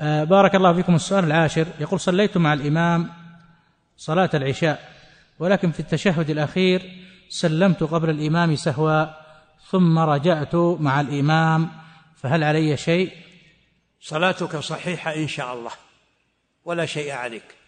بارك الله فيكم. السؤال العاشر يقول: صليت مع الإمام صلاة العشاء، ولكن في التشهد الأخير سلمت قبل الإمام سهوا، ثم رجعت مع الإمام، فهل علي شيء؟ صلاتك صحيحة إن شاء الله، ولا شيء عليك.